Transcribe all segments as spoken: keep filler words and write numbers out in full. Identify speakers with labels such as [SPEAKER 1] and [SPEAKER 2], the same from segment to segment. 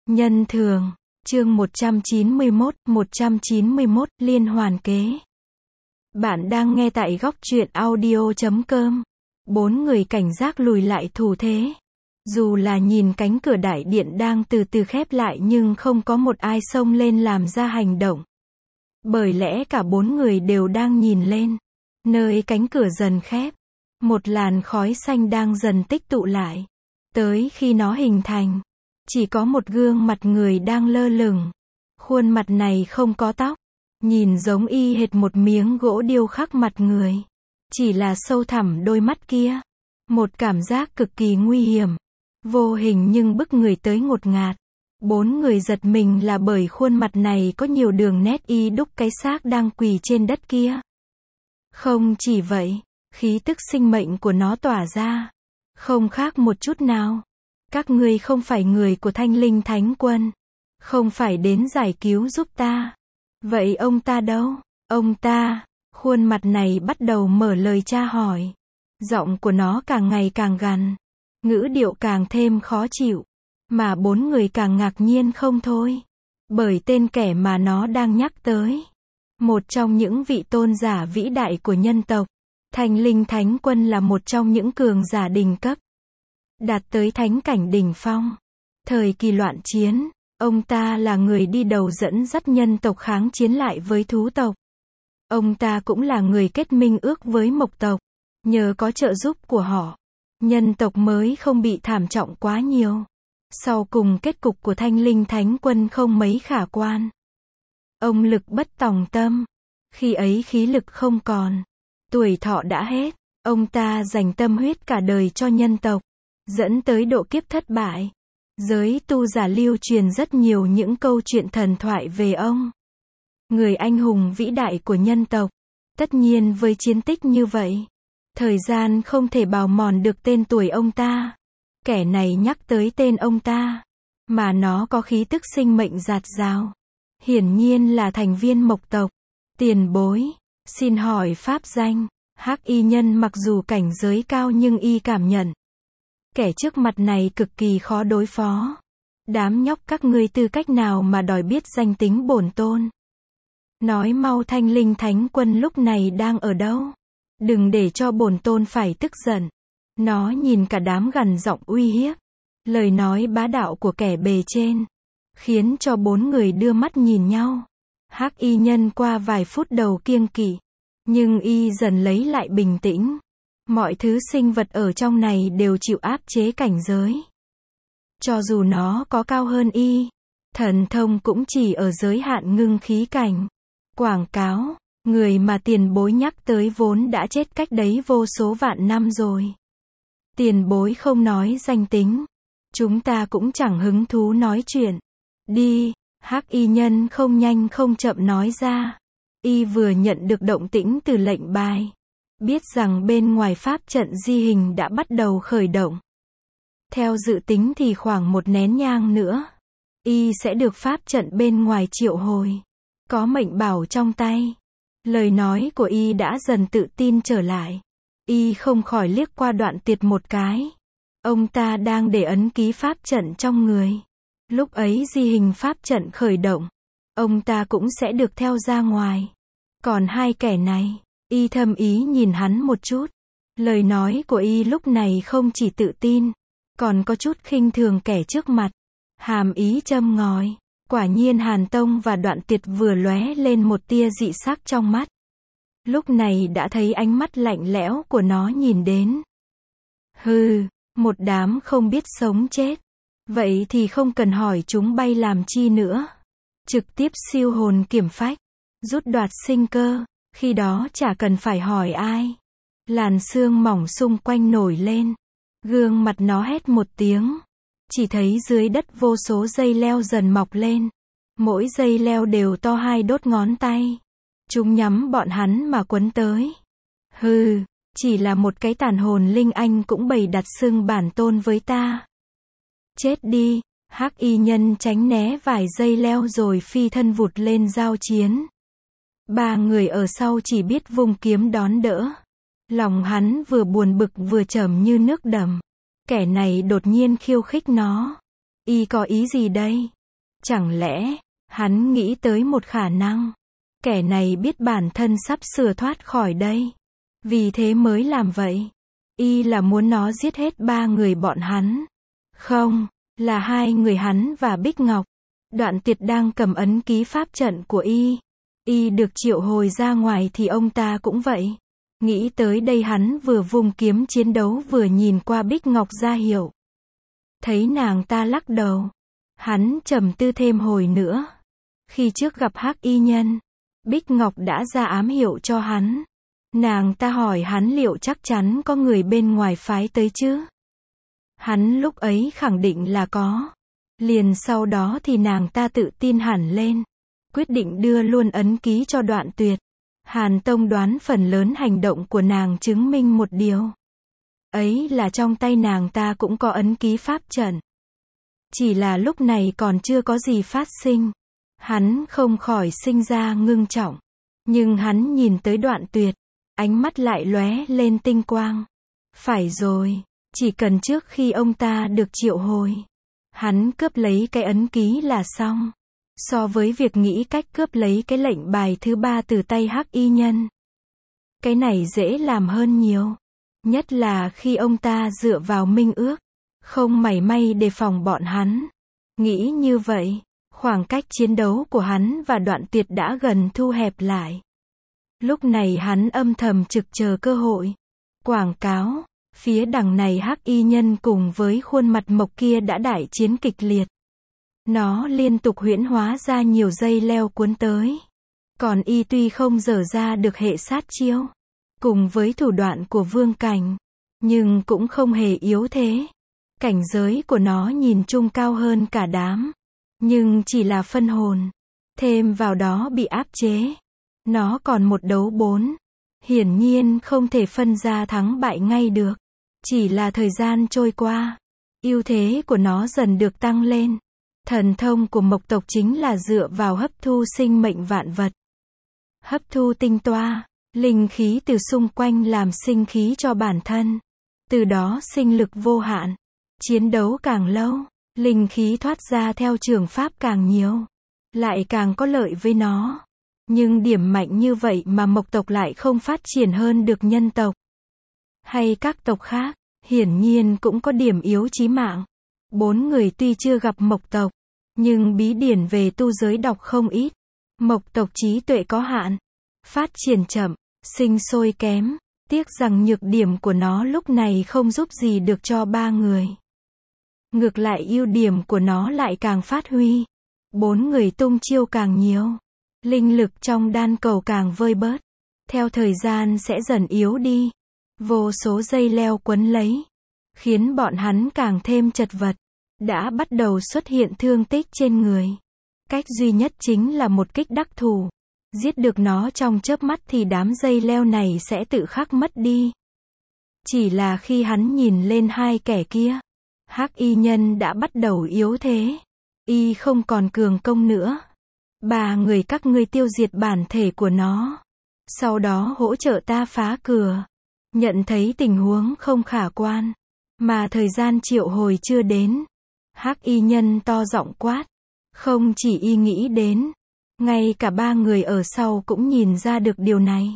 [SPEAKER 1] Nhân thường, chương một trăm chín mươi mốt, một trăm chín mươi mốt, liên hoàn kế. Bạn đang nghe tại góc truyện audio chấm com. Bốn người cảnh giác lùi lại thủ thế. Dù là nhìn cánh cửa đại điện đang từ từ khép lại nhưng không có một ai xông lên làm ra hành động. Bởi lẽ cả bốn người đều đang nhìn lên. Nơi cánh cửa dần khép, một làn khói xanh đang dần tích tụ lại. Tới khi nó hình thành, chỉ có một gương mặt người đang lơ lửng. Khuôn mặt này không có tóc, nhìn giống y hệt một miếng gỗ điêu khắc mặt người. Chỉ là sâu thẳm đôi mắt kia. Một cảm giác cực kỳ nguy hiểm, vô hình nhưng bức người tới ngột ngạt. Bốn người giật mình là bởi khuôn mặt này có nhiều đường nét y đúc cái xác đang quỳ trên đất kia. Không chỉ vậy, khí tức sinh mệnh của nó tỏa ra, không khác một chút nào. Các ngươi không phải người của Thanh Linh Thánh Quân, không phải đến giải cứu giúp ta. Vậy ông ta đâu? Ông ta, khuôn mặt này bắt đầu mở lời tra hỏi. Giọng của nó càng ngày càng gằn, ngữ điệu càng thêm khó chịu, mà bốn người càng ngạc nhiên không thôi. Bởi tên kẻ mà nó đang nhắc tới, một trong những vị tôn giả vĩ đại của nhân tộc. Thanh Linh Thánh Quân là một trong những cường giả đỉnh cấp, đạt tới thánh cảnh đỉnh phong. Thời kỳ loạn chiến, ông ta là người đi đầu dẫn dắt nhân tộc kháng chiến lại với thú tộc. Ông ta cũng là người kết minh ước với mộc tộc. Nhờ có trợ giúp của họ, nhân tộc mới không bị thảm trọng quá nhiều. Sau cùng kết cục của Thanh Linh Thánh Quân không mấy khả quan. Ông lực bất tòng tâm. Khi ấy khí lực không còn, tuổi thọ đã hết. Ông ta dành tâm huyết cả đời cho nhân tộc, dẫn tới độ kiếp thất bại. Giới tu giả lưu truyền rất nhiều những câu chuyện thần thoại về ông. Người anh hùng vĩ đại của nhân tộc. Tất nhiên với chiến tích như vậy, thời gian không thể bào mòn được tên tuổi ông ta. Kẻ này nhắc tới tên ông ta, mà nó có khí tức sinh mệnh rạt rào. Hiển nhiên là thành viên mộc tộc. Tiền bối, xin hỏi pháp danh. Hắc y nhân mặc dù cảnh giới cao nhưng y cảm nhận kẻ trước mặt này cực kỳ khó đối phó. Đám nhóc các ngươi tư cách nào mà đòi biết danh tính bổn tôn? Nói mau, Thanh Linh Thánh Quân lúc này đang ở đâu? Đừng để cho bổn tôn phải tức giận. Nó nhìn cả đám gằn giọng uy hiếp. Lời nói bá đạo của kẻ bề trên khiến cho bốn người đưa mắt nhìn nhau. Hắc y nhân qua vài phút đầu kiêng kỵ, nhưng y dần lấy lại bình tĩnh. Mọi thứ sinh vật ở trong này đều chịu áp chế cảnh giới. Cho dù nó có cao hơn y, thần thông cũng chỉ ở giới hạn ngưng khí cảnh. Quảng cáo, người mà tiền bối nhắc tới vốn đã chết cách đấy vô số vạn năm rồi. Tiền bối không nói danh tính, chúng ta cũng chẳng hứng thú nói chuyện. Đi, hắc y nhân không nhanh không chậm nói ra. Y vừa nhận được động tĩnh từ lệnh bài, biết rằng bên ngoài pháp trận di hình đã bắt đầu khởi động. Theo dự tính thì khoảng một nén nhang nữa, y sẽ được pháp trận bên ngoài triệu hồi. Có mệnh bảo trong tay, lời nói của y đã dần tự tin trở lại. Y không khỏi liếc qua Đoạn Tiệt một cái. Ông ta đang để ấn ký pháp trận trong người. Lúc ấy di hình pháp trận khởi động, ông ta cũng sẽ được theo ra ngoài. Còn hai kẻ này, y thầm ý nhìn hắn một chút. Lời nói của y lúc này không chỉ tự tin, còn có chút khinh thường kẻ trước mặt. Hàm ý châm ngòi. Quả nhiên Hàn Tông và Đoạn Tiệt vừa lóe lên một tia dị sắc trong mắt. Lúc này đã thấy ánh mắt lạnh lẽo của nó nhìn đến. Hừ, một đám không biết sống chết. Vậy thì không cần hỏi chúng bay làm chi nữa. Trực tiếp siêu hồn kiểm phách, rút đoạt sinh cơ, khi đó chả cần phải hỏi ai. Làn xương mỏng xung quanh nổi lên. Gương mặt nó hét một tiếng. Chỉ thấy dưới đất vô số dây leo dần mọc lên. Mỗi dây leo đều to hai đốt ngón tay. Chúng nhắm bọn hắn mà quấn tới. Hừ, chỉ là một cái tàn hồn linh anh cũng bày đặt xưng bản tôn với ta. Chết đi. Hắc y nhân tránh né vài dây leo rồi phi thân vụt lên giao chiến. Ba người ở sau chỉ biết vung kiếm đón đỡ. Lòng hắn vừa buồn bực vừa trầm như nước đầm. Kẻ này đột nhiên khiêu khích nó. Y có ý gì đây? Chẳng lẽ, hắn nghĩ tới một khả năng. Kẻ này biết bản thân sắp sửa thoát khỏi đây. Vì thế mới làm vậy. Y là muốn nó giết hết ba người bọn hắn. Không, là hai người hắn và Bích Ngọc. Đoạn Tuyệt đang cầm ấn ký pháp trận của Y. Y được triệu hồi ra ngoài thì ông ta cũng vậy. Nghĩ tới đây hắn vừa vung kiếm chiến đấu vừa nhìn qua Bích Ngọc ra hiệu. Thấy nàng ta lắc đầu. Hắn trầm tư thêm hồi nữa. Khi trước gặp Hắc Y Nhân, Bích Ngọc đã ra ám hiệu cho hắn. Nàng ta hỏi hắn liệu chắc chắn có người bên ngoài phái tới chứ? Hắn lúc ấy khẳng định là có. Liền sau đó thì nàng ta tự tin hẳn lên. Quyết định đưa luôn ấn ký cho Đoạn Tuyệt. Hàn Tông đoán phần lớn hành động của nàng chứng minh một điều. Ấy là trong tay nàng ta cũng có ấn ký pháp trận. Chỉ là lúc này còn chưa có gì phát sinh. Hắn không khỏi sinh ra ngưng trọng. Nhưng hắn nhìn tới Đoạn Tuyệt. Ánh mắt lại lóe lên tinh quang. Phải rồi, chỉ cần trước khi ông ta được triệu hồi, hắn cướp lấy cái ấn ký là xong. So với việc nghĩ cách cướp lấy cái lệnh bài thứ ba từ tay Hắc Y Nhân, cái này dễ làm hơn nhiều. Nhất là khi ông ta dựa vào minh ước, không mảy may đề phòng bọn hắn. Nghĩ như vậy, khoảng cách chiến đấu của hắn và Đoạn Tuyệt đã gần thu hẹp lại. Lúc này hắn âm thầm trực chờ cơ hội. Quảng cáo, phía đằng này Hắc Y Nhân cùng với khuôn mặt mộc kia đã đại chiến kịch liệt. Nó liên tục huyễn hóa ra nhiều dây leo cuốn tới. Còn Y tuy không dở ra được hệ sát chiêu, cùng với thủ đoạn của vương cảnh, nhưng cũng không hề yếu thế. Cảnh giới của nó nhìn chung cao hơn cả đám. Nhưng chỉ là phân hồn. Thêm vào đó bị áp chế. Nó còn một đấu bốn. Hiển nhiên không thể phân ra thắng bại ngay được. Chỉ là thời gian trôi qua. Ưu thế của nó dần được tăng lên. Thần thông của mộc tộc chính là dựa vào hấp thu sinh mệnh vạn vật. Hấp thu tinh toa, linh khí từ xung quanh làm sinh khí cho bản thân. Từ đó sinh lực vô hạn. Chiến đấu càng lâu, linh khí thoát ra theo trường pháp càng nhiều. Lại càng có lợi với nó. Nhưng điểm mạnh như vậy mà mộc tộc lại không phát triển hơn được nhân tộc. Hay các tộc khác, hiển nhiên cũng có điểm yếu chí mạng. Bốn người tuy chưa gặp mộc tộc, nhưng bí điển về tu giới đọc không ít. Mộc tộc trí tuệ có hạn, phát triển chậm, sinh sôi kém. Tiếc rằng nhược điểm của nó lúc này không giúp gì được cho ba người. Ngược lại ưu điểm của nó lại càng phát huy. Bốn người tung chiêu càng nhiều. Linh lực trong đan cầu càng vơi bớt. Theo thời gian sẽ dần yếu đi. Vô số dây leo quấn lấy. Khiến bọn hắn càng thêm chật vật. Đã bắt đầu xuất hiện thương tích trên người. Cách duy nhất chính là một kích đắc thủ. Giết được nó trong chớp mắt thì đám dây leo này sẽ tự khắc mất đi. Chỉ là khi hắn nhìn lên hai kẻ kia, Hắc Y Nhân đã bắt đầu yếu thế. Y không còn cường công nữa. Ba người các ngươi tiêu diệt bản thể của nó. Sau đó hỗ trợ ta phá cửa. Nhận thấy tình huống không khả quan. Mà thời gian triệu hồi chưa đến. Hắc Y Nhân to giọng quát. Không chỉ Y nghĩ đến. Ngay cả ba người ở sau cũng nhìn ra được điều này.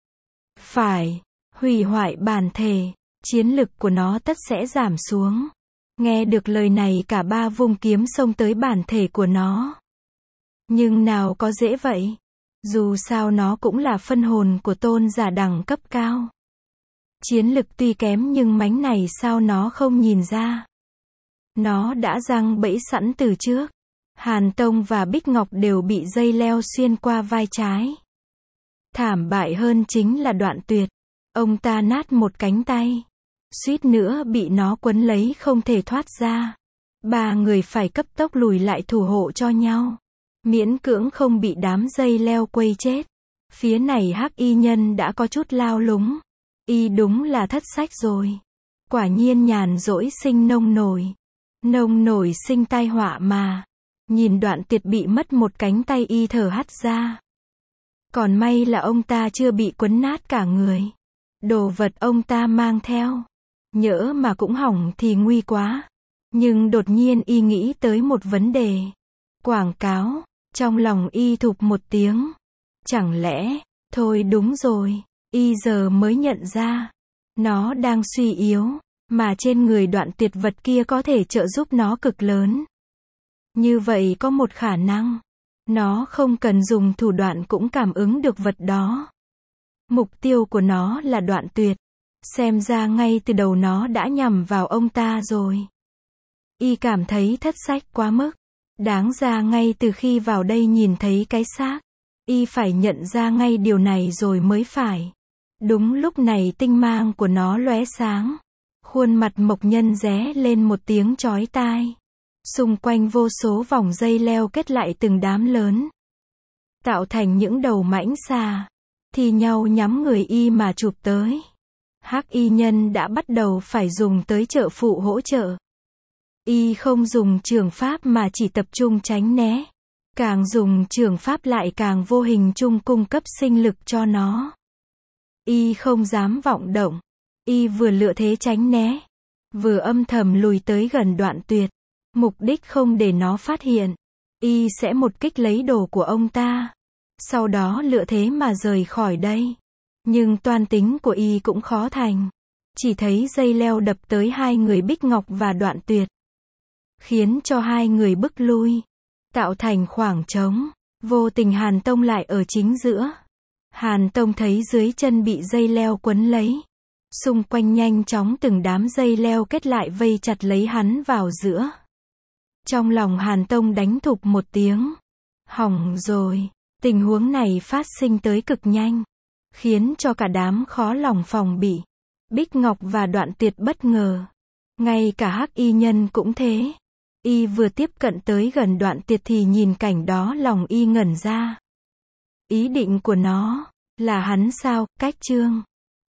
[SPEAKER 1] Phải. Hủy hoại bản thể. Chiến lực của nó tất sẽ giảm xuống. Nghe được lời này cả ba vung kiếm xông tới bản thể của nó. Nhưng nào có dễ vậy. Dù sao nó cũng là phân hồn của tôn giả đẳng cấp cao. Chiến lực tuy kém nhưng mánh này sao nó không nhìn ra. Nó đã giăng bẫy sẵn từ trước. Hàn Tông và Bích Ngọc đều bị dây leo xuyên qua vai trái. Thảm bại hơn chính là Đoạn Tuyệt. Ông ta nát một cánh tay. Suýt nữa bị nó quấn lấy không thể thoát ra. Ba người phải cấp tốc lùi lại thủ hộ cho nhau. Miễn cưỡng không bị đám dây leo quây chết. Phía này Hắc Y Nhân đã có chút lao lúng. Y đúng là thất sách rồi. Quả nhiên nhàn rỗi sinh nông nổi. Nông nổi sinh tai họa mà. Nhìn Đoạn Tuyệt bị mất một cánh tay Y thở hắt ra. Còn may là ông ta chưa bị quấn nát cả người. Đồ vật ông ta mang theo. Nhỡ mà cũng hỏng thì nguy quá. Nhưng đột nhiên y nghĩ tới một vấn đề. Quảng cáo. Trong lòng y thụp một tiếng. Chẳng lẽ, thôi đúng rồi, y giờ mới nhận ra. Nó đang suy yếu, mà trên người Đoạn Tuyệt vật kia có thể trợ giúp nó cực lớn. Như vậy có một khả năng, nó không cần dùng thủ đoạn cũng cảm ứng được vật đó. Mục tiêu của nó là Đoạn Tuyệt. Xem ra ngay từ đầu nó đã nhằm vào ông ta rồi. Y cảm thấy thất sách quá mức. Đáng ra ngay từ khi vào đây nhìn thấy cái xác, y phải nhận ra ngay điều này rồi mới phải. Đúng lúc này tinh mang của nó lóe sáng. Khuôn mặt Mộc Nhân ré lên một tiếng chói tai. Xung quanh vô số vòng dây leo kết lại từng đám lớn, tạo thành những đầu mãnh xà, thì nhau nhắm người y mà chụp tới. Hắc y nhân đã bắt đầu phải dùng tới trợ phụ hỗ trợ. Y không dùng trường pháp mà chỉ tập trung tránh né. Càng dùng trường pháp lại càng vô hình chung cung cấp sinh lực cho nó. Y không dám vọng động. Y vừa lựa thế tránh né, vừa âm thầm lùi tới gần Đoạn Tuyệt. Mục đích không để nó phát hiện. Y sẽ một kích lấy đồ của ông ta. Sau đó lựa thế mà rời khỏi đây. Nhưng toan tính của y cũng khó thành. Chỉ thấy dây leo đập tới hai người Bích Ngọc và Đoạn Tuyệt, khiến cho hai người bức lui, tạo thành khoảng trống. Vô tình Hàn Tông lại ở chính giữa. Hàn Tông thấy dưới chân bị dây leo quấn lấy. Xung quanh nhanh chóng từng đám dây leo kết lại vây chặt lấy hắn vào giữa. Trong lòng Hàn Tông đánh thụp một tiếng. Hỏng rồi. Tình huống này phát sinh tới cực nhanh, khiến cho cả đám khó lòng phòng bị. Bích Ngọc và Đoạn Tuyệt bất ngờ. Ngay cả Hắc y nhân cũng thế. Y vừa tiếp cận tới gần Đoạn Tuyệt thì nhìn cảnh đó lòng y ngẩn ra. Ý định của nó là hắn sao, cách chương